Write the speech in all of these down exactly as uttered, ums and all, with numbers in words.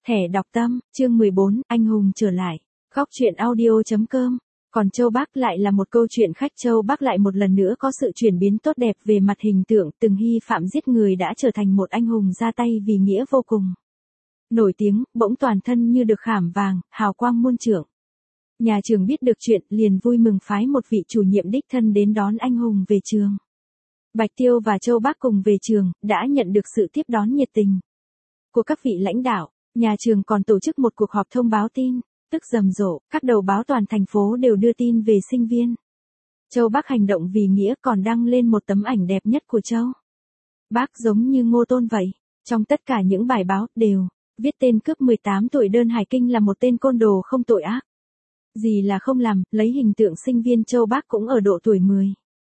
Thẻ đọc tâm, chương mười bốn, anh hùng trở lại. Góc truyện audio chấm com. Còn Châu Bắc lại là một câu chuyện khách. Châu Bắc lại một lần nữa có sự chuyển biến tốt đẹp về mặt hình tượng, từng hy phạm giết người đã trở thành một anh hùng ra tay vì nghĩa vô cùng. Nổi tiếng, bỗng toàn thân như được khảm vàng, hào quang muôn trượng. Nhà trường biết được chuyện, liền vui mừng phái một vị chủ nhiệm đích thân đến đón anh hùng về trường. Bạch Tiêu và Châu Bắc cùng về trường, đã nhận được sự tiếp đón nhiệt tình của các vị lãnh đạo. Nhà trường còn tổ chức một cuộc họp thông báo tin, tức rầm rộ, các đầu báo toàn thành phố đều đưa tin về sinh viên. Châu Bắc hành động vì nghĩa còn đăng lên một tấm ảnh đẹp nhất của Châu Bắc giống như Ngô Tôn vậy. Trong tất cả những bài báo, đều viết tên cướp mười tám tuổi đơn Hải Kinh là một tên côn đồ không tội ác gì là không làm, lấy hình tượng sinh viên Châu Bắc cũng ở độ tuổi mười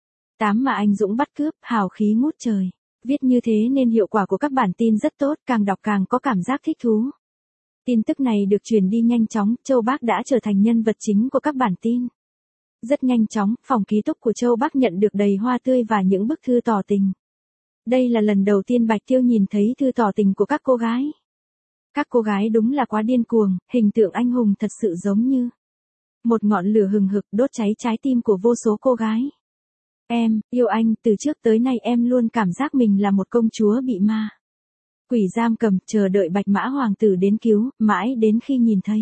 tám mà anh dũng bắt cướp, hào khí ngút trời. Viết như thế nên hiệu quả của các bản tin rất tốt, càng đọc càng có cảm giác thích thú. Tin tức này được truyền đi nhanh chóng, Châu Bắc đã trở thành nhân vật chính của các bản tin. Rất nhanh chóng, phòng ký túc của Châu Bắc nhận được đầy hoa tươi và những bức thư tỏ tình. Đây là lần đầu tiên Bạch Tiêu nhìn thấy thư tỏ tình của các cô gái. Các cô gái đúng là quá điên cuồng, hình tượng anh hùng thật sự giống như một ngọn lửa hừng hực đốt cháy trái tim của vô số cô gái. Em, yêu anh, từ trước tới nay em luôn cảm giác mình là một công chúa bị ma quỷ giam cầm, chờ đợi Bạch Mã Hoàng tử đến cứu, mãi đến khi nhìn thấy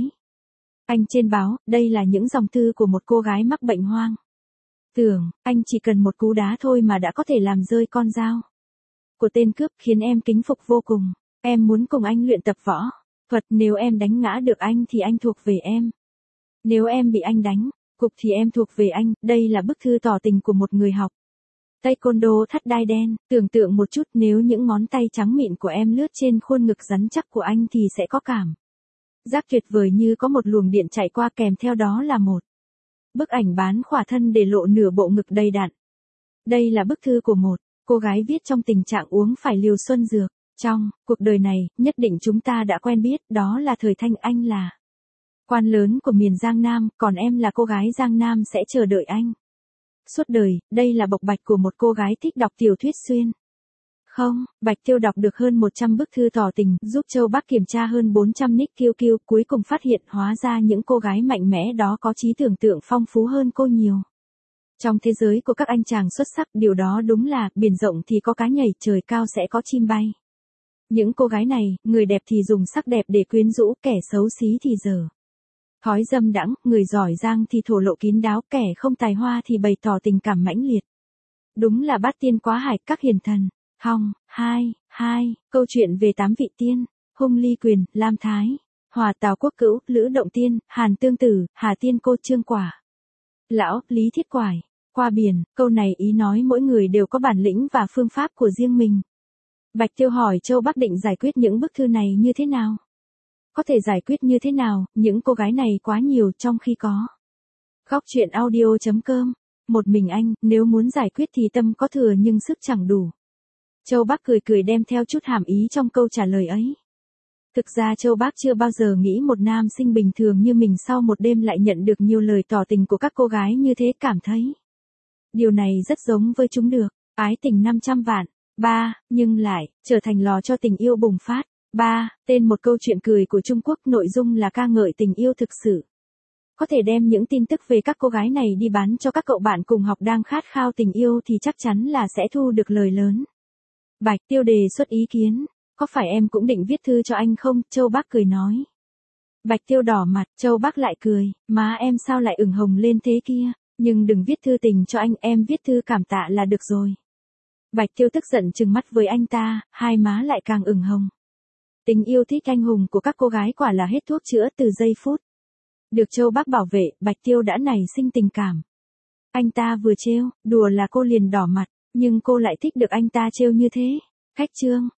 anh trên báo. Đây là những dòng thư của một cô gái mắc bệnh hoang tưởng, anh chỉ cần một cú đá thôi mà đã có thể làm rơi con dao của tên cướp, khiến em kính phục vô cùng. Em muốn cùng anh luyện tập võ thuật, nếu em đánh ngã được anh thì anh thuộc về em. Nếu em bị anh đánh cục thì em thuộc về anh. Đây là bức thư tỏ tình của một người học taekwondo thắt đai đen. Tưởng tượng một chút, nếu những ngón tay trắng mịn của em lướt trên khuôn ngực rắn chắc của anh thì sẽ có cảm giác tuyệt vời như có một luồng điện chạy qua, kèm theo đó là một bức ảnh bán khỏa thân để lộ nửa bộ ngực đầy đặn. Đây là bức thư của một cô gái viết trong tình trạng uống phải liều xuân dược. Trong cuộc đời này, nhất định chúng ta đã quen biết, đó là thời thanh, anh là quan lớn của miền Giang Nam, còn em là cô gái Giang Nam sẽ chờ đợi anh suốt đời. Đây là bộc bạch của một cô gái thích đọc tiểu thuyết xuyên không. Bạch Tiêu đọc được hơn một trăm bức thư tỏ tình, giúp Châu Bắc kiểm tra hơn bốn trăm nick kiu kiu, cuối cùng phát hiện hóa ra những cô gái mạnh mẽ đó có trí tưởng tượng phong phú hơn cô nhiều. Trong thế giới của các anh chàng xuất sắc, điều đó đúng là biển rộng thì có cá nhảy, trời cao sẽ có chim bay. Những cô gái này, người đẹp thì dùng sắc đẹp để quyến rũ, kẻ xấu xí thì dở thói dâm đãng, người giỏi giang thì thổ lộ kín đáo, kẻ không tài hoa thì bày tỏ tình cảm mãnh liệt. Đúng là bát tiên quá hải, các hiền thần. Hong, hai, hai, câu chuyện về tám vị tiên, Hung Ly Quyền, Lam Thái, Hòa Tào Quốc Cữu, Lữ Động Tiên, Hàn Tương Tử, Hà Tiên Cô, Trương Quả Lão, Lý Thiết Quải, qua biển. Câu này ý nói mỗi người đều có bản lĩnh và phương pháp của riêng mình. Bạch Tiêu hỏi Châu Bắc định giải quyết những bức thư này như thế nào? Có thể giải quyết như thế nào, những cô gái này quá nhiều trong khi có. Góc truyện audio chấm com. Một mình anh, nếu muốn giải quyết thì tâm có thừa nhưng sức chẳng đủ. Châu Bắc cười cười đem theo chút hàm ý trong câu trả lời ấy. Thực ra Châu Bắc chưa bao giờ nghĩ một nam sinh bình thường như mình sau một đêm lại nhận được nhiều lời tỏ tình của các cô gái như thế, cảm thấy điều này rất giống với chúng được ái tình năm trăm vạn. Ba, nhưng lại trở thành lò cho tình yêu bùng phát. Ba, tên một câu chuyện cười của Trung Quốc, nội dung là ca ngợi tình yêu thực sự. Có thể đem những tin tức về các cô gái này đi bán cho các cậu bạn cùng học đang khát khao tình yêu thì chắc chắn là sẽ thu được lời lớn. Bạch Tiêu đề xuất ý kiến, có phải em cũng định viết thư cho anh không? Châu Bắc cười nói. Bạch Tiêu đỏ mặt, Châu Bắc lại cười, má em sao lại ửng hồng lên thế kia, nhưng đừng viết thư tình cho anh, em viết thư cảm tạ là được rồi. Bạch Tiêu tức giận trừng mắt với anh ta, hai má lại càng ửng hồng. Tình yêu thích anh hùng của các cô gái quả là hết thuốc chữa. Từ giây phút được Châu Bắc bảo vệ, Bạch Tiêu đã nảy sinh tình cảm. Anh ta vừa trêu đùa là cô liền đỏ mặt, nhưng cô lại thích được anh ta trêu như thế. Khách trương,